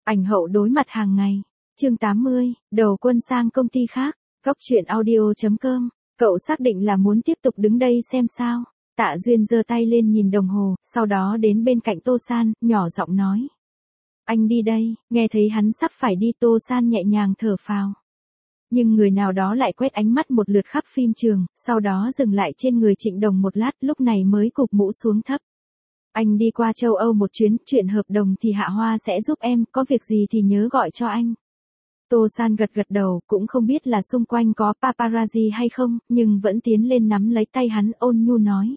Ảnh hậu đối mặt hàng ngày. Chương 80, đầu quân sang công ty khác. Góc truyện audio.com. Cậu xác định là muốn tiếp tục đứng đây xem sao? Tạ Duyên giơ tay lên nhìn đồng hồ, sau đó đến bên cạnh Tô San, nhỏ giọng nói. Anh đi đây. Nghe thấy hắn sắp phải đi, Tô San nhẹ nhàng thở phào. Nhưng người nào đó lại quét ánh mắt một lượt khắp phim trường, sau đó dừng lại trên người Trịnh Đồng một lát, lúc này mới cụp mũ xuống thấp. Anh đi qua châu Âu một chuyến, chuyện hợp đồng thì Hạ Hoa sẽ giúp em, có việc gì thì nhớ gọi cho anh. Tô San gật gật đầu, cũng không biết là xung quanh có paparazzi hay không, nhưng vẫn tiến lên nắm lấy tay hắn, ôn nhu nói.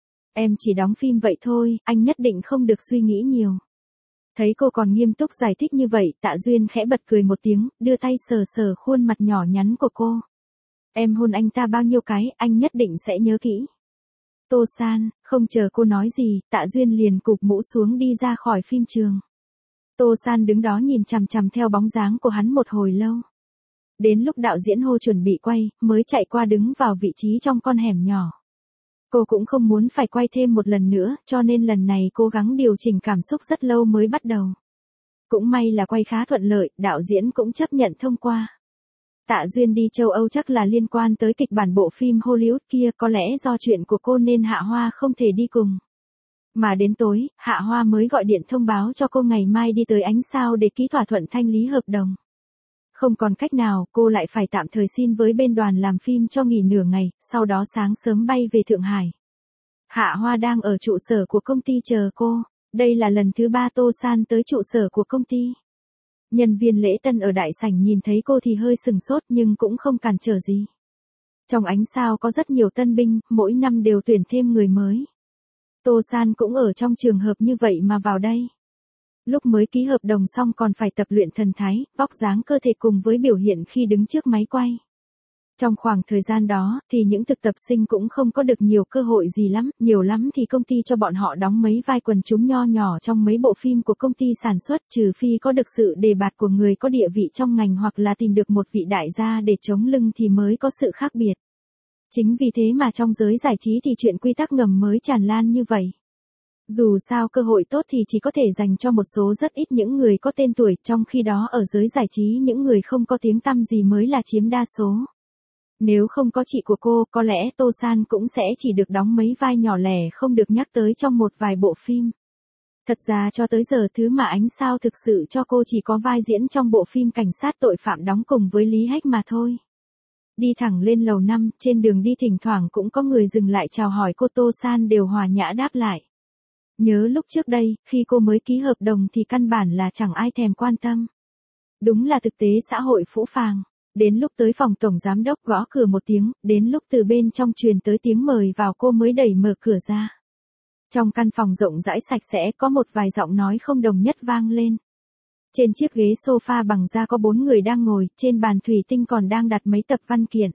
Em chỉ đóng phim vậy thôi, anh nhất định không được suy nghĩ nhiều. Thấy cô còn nghiêm túc giải thích như vậy, Tạ Duyên khẽ bật cười một tiếng, đưa tay sờ sờ khuôn mặt nhỏ nhắn của cô. Em hôn anh ta bao nhiêu cái, anh nhất định sẽ nhớ kỹ. Tô San, không chờ cô nói gì, Tạ Duyên liền cụp mũ xuống đi ra khỏi phim trường. Tô San đứng đó nhìn chằm chằm theo bóng dáng của hắn một hồi lâu. Đến lúc đạo diễn hô chuẩn bị quay, mới chạy qua đứng vào vị trí trong con hẻm nhỏ. Cô cũng không muốn phải quay thêm một lần nữa, cho nên lần này cố gắng điều chỉnh cảm xúc rất lâu mới bắt đầu. Cũng may là quay khá thuận lợi, đạo diễn cũng chấp nhận thông qua. Tạ Duyên đi châu Âu chắc là liên quan tới kịch bản bộ phim Hollywood kia, có lẽ do chuyện của cô nên Hạ Hoa không thể đi cùng. Mà đến tối, Hạ Hoa mới gọi điện thông báo cho cô ngày mai đi tới Ánh Sao để ký thỏa thuận thanh lý hợp đồng. Không còn cách nào, cô lại phải tạm thời xin với bên đoàn làm phim cho nghỉ nửa ngày, sau đó sáng sớm bay về Thượng Hải. Hạ Hoa đang ở trụ sở của công ty chờ cô. Đây là lần thứ 3 Tô San tới trụ sở của công ty. Nhân viên lễ tân ở đại sảnh nhìn thấy cô thì hơi sừng sốt nhưng cũng không cản trở gì. Trong Ánh Sao có rất nhiều tân binh, mỗi năm đều tuyển thêm người mới. Tô San cũng ở trong trường hợp như vậy mà vào đây. Lúc mới ký hợp đồng xong còn phải tập luyện thần thái, vóc dáng cơ thể cùng với biểu hiện khi đứng trước máy quay. Trong khoảng thời gian đó, thì những thực tập sinh cũng không có được nhiều cơ hội gì lắm, nhiều lắm thì công ty cho bọn họ đóng mấy vai quần chúng nho nhỏ trong mấy bộ phim của công ty sản xuất, trừ phi có được sự đề bạt của người có địa vị trong ngành hoặc là tìm được một vị đại gia để chống lưng thì mới có sự khác biệt. Chính vì thế mà trong giới giải trí thì chuyện quy tắc ngầm mới tràn lan như vậy. Dù sao cơ hội tốt thì chỉ có thể dành cho một số rất ít những người có tên tuổi, trong khi đó ở giới giải trí những người không có tiếng tăm gì mới là chiếm đa số. Nếu không có chị của cô, có lẽ Tô San cũng sẽ chỉ được đóng mấy vai nhỏ lẻ không được nhắc tới trong một vài bộ phim. Thật ra cho tới giờ thứ mà Ánh Sao thực sự cho cô chỉ có vai diễn trong bộ phim cảnh sát tội phạm đóng cùng với Lý Hách mà thôi. Đi thẳng lên lầu 5, trên đường đi thỉnh thoảng cũng có người dừng lại chào hỏi cô, Tô San đều hòa nhã đáp lại. Nhớ lúc trước đây, khi cô mới ký hợp đồng thì căn bản là chẳng ai thèm quan tâm. Đúng là thực tế xã hội phũ phàng. Đến lúc tới phòng tổng giám đốc gõ cửa một tiếng, đến lúc từ bên trong truyền tới tiếng mời vào cô mới đẩy mở cửa ra. Trong căn phòng rộng rãi sạch sẽ có một vài giọng nói không đồng nhất vang lên. Trên chiếc ghế sofa bằng da có 4 người đang ngồi, trên bàn thủy tinh còn đang đặt mấy tập văn kiện.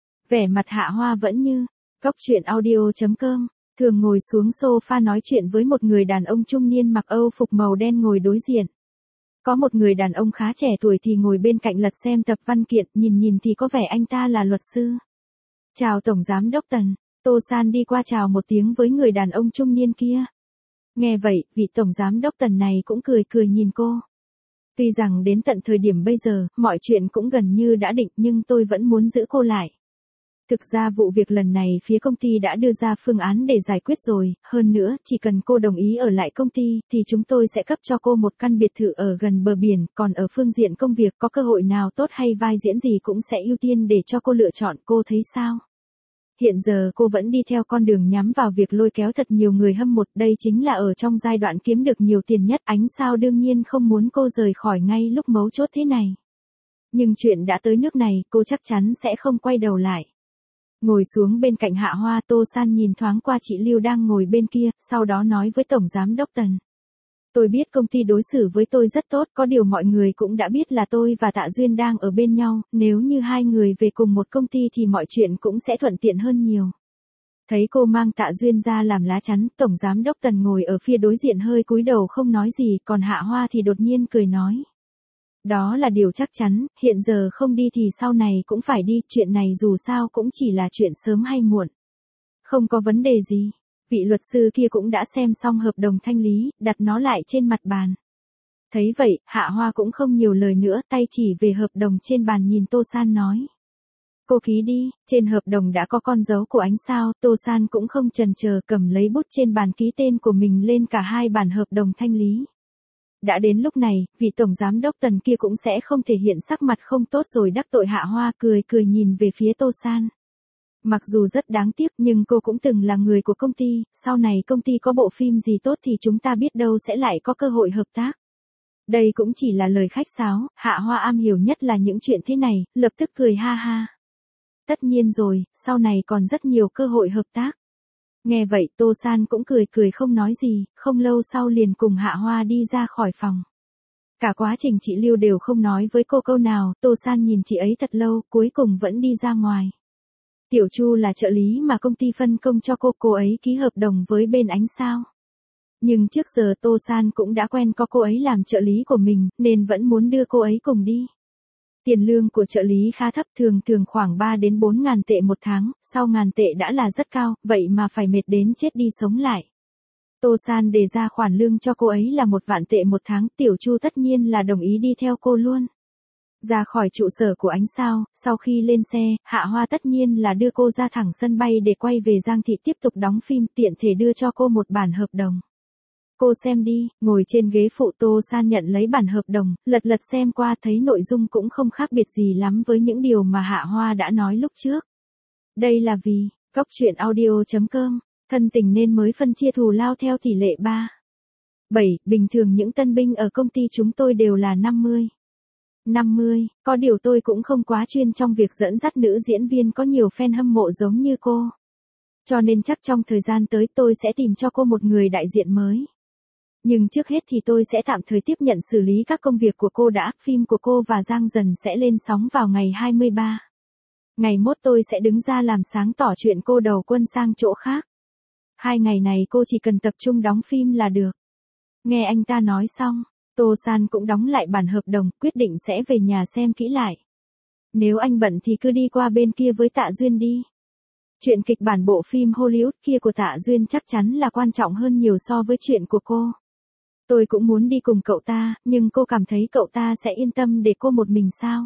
Vẻ mặt Hạ Hoa vẫn như, góc truyện audio.com, thường ngồi xuống sofa nói chuyện với một người đàn ông trung niên mặc Âu phục màu đen ngồi đối diện. Có một người đàn ông khá trẻ tuổi thì ngồi bên cạnh lật xem tập văn kiện, nhìn thì có vẻ anh ta là luật sư. Chào Tổng Giám đốc Tần, Tô San đi qua chào một tiếng với người đàn ông trung niên kia. Nghe vậy, vị Tổng Giám đốc Tần này cũng cười nhìn cô. Tuy rằng đến tận thời điểm bây giờ, mọi chuyện cũng gần như đã định nhưng tôi vẫn muốn giữ cô lại. Thực ra vụ việc lần này phía công ty đã đưa ra phương án để giải quyết rồi, hơn nữa, chỉ cần cô đồng ý ở lại công ty, thì chúng tôi sẽ cấp cho cô một căn biệt thự ở gần bờ biển, còn ở phương diện công việc có cơ hội nào tốt hay vai diễn gì cũng sẽ ưu tiên để cho cô lựa chọn, cô thấy sao? Hiện giờ cô vẫn đi theo con đường nhắm vào việc lôi kéo thật nhiều người hâm mộ, đây chính là ở trong giai đoạn kiếm được nhiều tiền nhất, Ánh Sao đương nhiên không muốn cô rời khỏi ngay lúc mấu chốt thế này. Nhưng chuyện đã tới nước này, cô chắc chắn sẽ không quay đầu lại. Ngồi xuống bên cạnh Hạ Hoa, Tô San nhìn thoáng qua chị Lưu đang ngồi bên kia, sau đó nói với Tổng Giám đốc Tần. Tôi biết công ty đối xử với tôi rất tốt, có điều mọi người cũng đã biết là tôi và Tạ Duyên đang ở bên nhau, nếu như hai người về cùng một công ty thì mọi chuyện cũng sẽ thuận tiện hơn nhiều. Thấy cô mang Tạ Duyên ra làm lá chắn, Tổng Giám đốc Tần ngồi ở phía đối diện hơi cúi đầu không nói gì, còn Hạ Hoa thì đột nhiên cười nói. Đó là điều chắc chắn, hiện giờ không đi thì sau này cũng phải đi, chuyện này dù sao cũng chỉ là chuyện sớm hay muộn. Không có vấn đề gì. Vị luật sư kia cũng đã xem xong hợp đồng thanh lý, đặt nó lại trên mặt bàn. Thấy vậy, Hạ Hoa cũng không nhiều lời nữa, tay chỉ về hợp đồng trên bàn nhìn Tô San nói. Cô ký đi, trên hợp đồng đã có con dấu của ánh sao, Tô San cũng không chần chờ cầm lấy bút trên bàn ký tên của mình lên cả hai bản hợp đồng thanh lý. Đã đến lúc này, vị tổng giám đốc Tần kia cũng sẽ không thể hiện sắc mặt không tốt rồi đắc tội Hạ Hoa, cười cười nhìn về phía Tô San. Mặc dù rất đáng tiếc nhưng cô cũng từng là người của công ty, sau này công ty có bộ phim gì tốt thì chúng ta biết đâu sẽ lại có cơ hội hợp tác. Đây cũng chỉ là lời khách sáo, Hạ Hoa am hiểu nhất là những chuyện thế này, lập tức cười ha ha. Tất nhiên rồi, sau này còn rất nhiều cơ hội hợp tác. Nghe vậy Tô San cũng cười cười không nói gì, không lâu sau liền cùng Hạ Hoa đi ra khỏi phòng. Cả quá trình chị Lưu đều không nói với cô câu nào, Tô San nhìn chị ấy thật lâu, cuối cùng vẫn đi ra ngoài. Tiểu Chu là trợ lý mà công ty phân công cho cô ấy ký hợp đồng với bên ánh sao. Nhưng trước giờ Tô San cũng đã quen có cô ấy làm trợ lý của mình, nên vẫn muốn đưa cô ấy cùng đi. Tiền lương của trợ lý khá thấp, thường khoảng 3 đến 4 ngàn tệ một tháng, sau ngàn tệ đã là rất cao, vậy mà phải mệt đến chết đi sống lại. Tô San đề ra khoản lương cho cô ấy là 1 vạn tệ một tháng, Tiểu Chu tất nhiên là đồng ý đi theo cô luôn. Ra khỏi trụ sở của ánh sao, sau khi lên xe, Hạ Hoa tất nhiên là đưa cô ra thẳng sân bay để quay về Giang Thị tiếp tục đóng phim, tiện thể đưa cho cô một bản hợp đồng. Cô xem đi, ngồi trên ghế phụ Tô San nhận lấy bản hợp đồng, lật xem qua thấy nội dung cũng không khác biệt gì lắm với những điều mà Hạ Hoa đã nói lúc trước. Đây là vì, Cóc Truyện Audio.com, thân tình nên mới phân chia thù lao theo tỷ lệ 3:7, bình thường những tân binh ở công ty chúng tôi đều là 50/50, có điều tôi cũng không quá chuyên trong việc dẫn dắt nữ diễn viên có nhiều fan hâm mộ giống như cô. Cho nên chắc trong thời gian tới tôi sẽ tìm cho cô một người đại diện mới. Nhưng trước hết thì tôi sẽ tạm thời tiếp nhận xử lý các công việc của cô đã, phim của cô và Giang Dần sẽ lên sóng vào ngày 23. Ngày mốt tôi sẽ đứng ra làm sáng tỏ chuyện cô đầu quân sang chỗ khác. 2 ngày này cô chỉ cần tập trung đóng phim là được. Nghe anh ta nói xong, Tô San cũng đóng lại bản hợp đồng, quyết định sẽ về nhà xem kỹ lại. Nếu anh bận thì cứ đi qua bên kia với Tạ Duyên đi. Chuyện kịch bản bộ phim Hollywood kia của Tạ Duyên chắc chắn là quan trọng hơn nhiều so với chuyện của cô. Tôi cũng muốn đi cùng cậu ta, nhưng cô cảm thấy cậu ta sẽ yên tâm để cô một mình sao?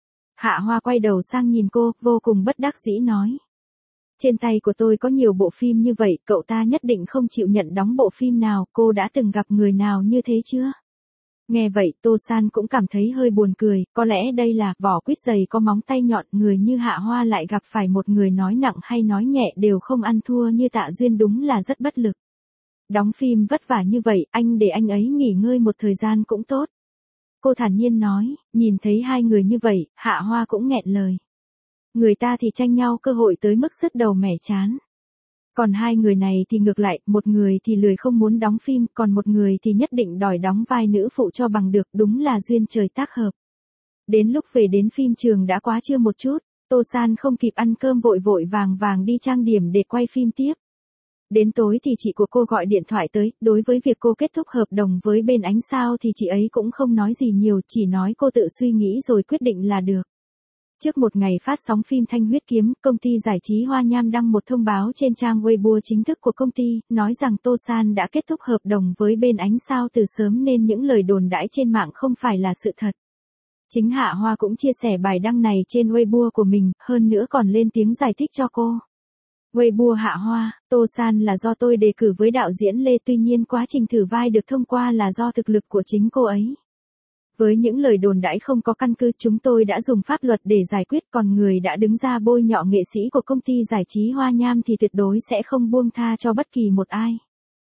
Hạ Hoa quay đầu sang nhìn cô, vô cùng bất đắc dĩ nói. Trên tay của tôi có nhiều bộ phim như vậy, cậu ta nhất định không chịu nhận đóng bộ phim nào, cô đã từng gặp người nào như thế chưa? Nghe vậy Tô San cũng cảm thấy hơi buồn cười, có lẽ đây là vỏ quýt dày có móng tay nhọn, người như Hạ Hoa lại gặp phải một người nói nặng hay nói nhẹ đều không ăn thua như Tạ Duyên, đúng là rất bất lực. Đóng phim vất vả như vậy, anh để anh ấy nghỉ ngơi một thời gian cũng tốt. Cô thản nhiên nói, nhìn thấy hai người như vậy, Hạ Hoa cũng nghẹn lời. Người ta thì tranh nhau cơ hội tới mức sứt đầu mẻ chán. Còn hai người này thì ngược lại, một người thì lười không muốn đóng phim, còn một người thì nhất định đòi đóng vai nữ phụ cho bằng được, đúng là duyên trời tác hợp. Đến lúc về đến phim trường đã quá trưa một chút, Tô San không kịp ăn cơm vội vàng đi trang điểm để quay phim tiếp. Đến tối thì chị của cô gọi điện thoại tới, đối với việc cô kết thúc hợp đồng với bên ánh sao thì chị ấy cũng không nói gì nhiều, chỉ nói cô tự suy nghĩ rồi quyết định là được. Trước một ngày phát sóng phim Thanh Huyết Kiếm, công ty giải trí Hoa Nham đăng một thông báo trên trang Weibo chính thức của công ty, nói rằng Tô San đã kết thúc hợp đồng với bên ánh sao từ sớm nên những lời đồn đãi trên mạng không phải là sự thật. Chính Hạ Hoa cũng chia sẻ bài đăng này trên Weibo của mình, hơn nữa còn lên tiếng giải thích cho cô. Weibo Hạ Hoa, Tô San là do tôi đề cử với đạo diễn Lê, tuy nhiên quá trình thử vai được thông qua là do thực lực của chính cô ấy. Với những lời đồn đãi không có căn cứ, chúng tôi đã dùng pháp luật để giải quyết, còn người đã đứng ra bôi nhọ nghệ sĩ của công ty giải trí Hoa Nham thì tuyệt đối sẽ không buông tha cho bất kỳ một ai.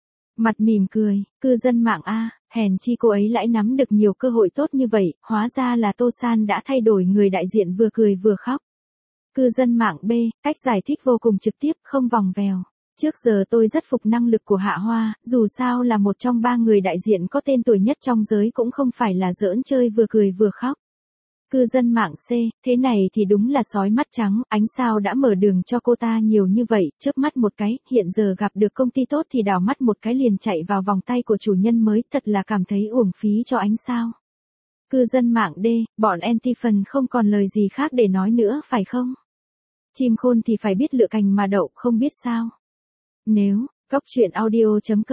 Mặt mỉm cười, cư dân mạng A, hèn chi cô ấy lại nắm được nhiều cơ hội tốt như vậy, hóa ra là Tô San đã thay đổi người đại diện vừa cười vừa khóc. Cư dân mạng B, cách giải thích vô cùng trực tiếp, không vòng vèo. Trước giờ tôi rất phục năng lực của Hạ Hoa, dù sao là một trong 3 người đại diện có tên tuổi nhất trong giới cũng không phải là giỡn chơi vừa cười vừa khóc. Cư dân mạng C, thế này thì đúng là sói mắt trắng, ánh sao đã mở đường cho cô ta nhiều như vậy, chớp mắt một cái, hiện giờ gặp được công ty tốt thì đảo mắt một cái liền chạy vào vòng tay của chủ nhân mới, thật là cảm thấy uổng phí cho ánh sao. Cư dân mạng D, bọn anti-fan không còn lời gì khác để nói nữa phải không? Chim khôn thì phải biết lựa cành mà đậu, không biết sao. Nếu, Cóc Truyện Audio.com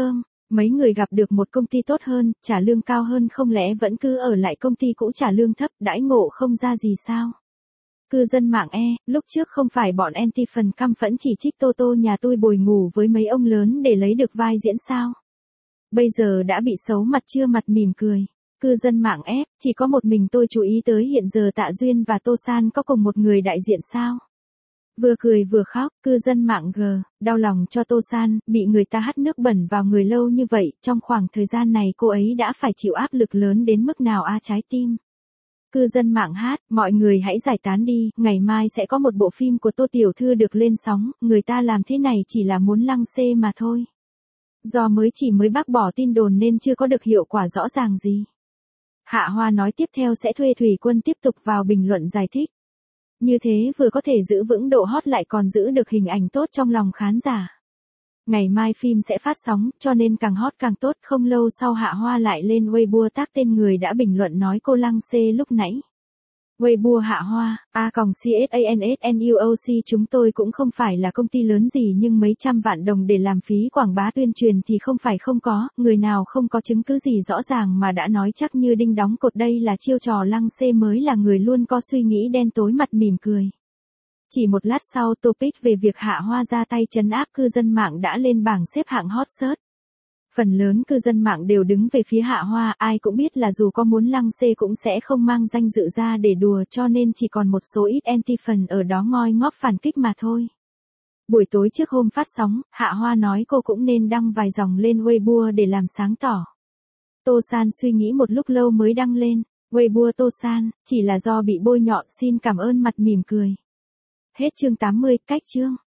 Mấy người gặp được một công ty tốt hơn, trả lương cao hơn không lẽ vẫn cứ ở lại công ty cũ trả lương thấp, đãi ngộ không ra gì sao? Cư dân mạng lúc trước không phải bọn anti phần căm phẫn chỉ trích Tô Tô nhà tôi bồi ngủ với mấy ông lớn để lấy được vai diễn sao? Bây giờ đã bị xấu mặt chưa mặt mỉm cười. Cư dân mạng chỉ có một mình tôi chú ý tới hiện giờ Tạ Duyên và Tô San có cùng một người đại diện sao? Vừa cười vừa khóc, cư dân mạng đau lòng cho Tô San, bị người ta hắt nước bẩn vào người lâu như vậy, trong khoảng thời gian này cô ấy đã phải chịu áp lực lớn đến mức nào trái tim. Cư dân mạng mọi người hãy giải tán đi, ngày mai sẽ có một bộ phim của Tô Tiểu Thư được lên sóng, người ta làm thế này chỉ là muốn lăng xê mà thôi. Do mới bác bỏ tin đồn nên chưa có được hiệu quả rõ ràng gì. Hạ Hoa nói tiếp theo sẽ thuê Thủy Quân tiếp tục vào bình luận giải thích. Như thế vừa có thể giữ vững độ hot lại còn giữ được hình ảnh tốt trong lòng khán giả. Ngày mai phim sẽ phát sóng, cho nên càng hot càng tốt. Không lâu sau Hạ Hoa lại lên Weibo tác tên người đã bình luận nói cô lăng xê lúc nãy. Weibo Hạ Hoa, CSANSNUOC chúng tôi cũng không phải là công ty lớn gì nhưng mấy trăm vạn đồng để làm phí quảng bá tuyên truyền thì không phải không có, người nào không có chứng cứ gì rõ ràng mà đã nói chắc như đinh đóng cột đây là chiêu trò lăng xê mới là người luôn có suy nghĩ đen tối mặt mỉm cười. Chỉ một lát sau topic về việc Hạ Hoa ra tay trấn áp cư dân mạng đã lên bảng xếp hạng hot search. Phần lớn cư dân mạng đều đứng về phía Hạ Hoa, ai cũng biết là dù có muốn lăng xê cũng sẽ không mang danh dự ra để đùa cho nên chỉ còn một số ít anti-fan ở đó ngoi ngóp phản kích mà thôi. Buổi tối trước hôm phát sóng, Hạ Hoa nói cô cũng nên đăng vài dòng lên Weibo để làm sáng tỏ. Tô San suy nghĩ một lúc lâu mới đăng lên, Weibo Tô San, chỉ là do bị bôi nhọ xin cảm ơn mặt mỉm cười. Hết chương 80, cách chương.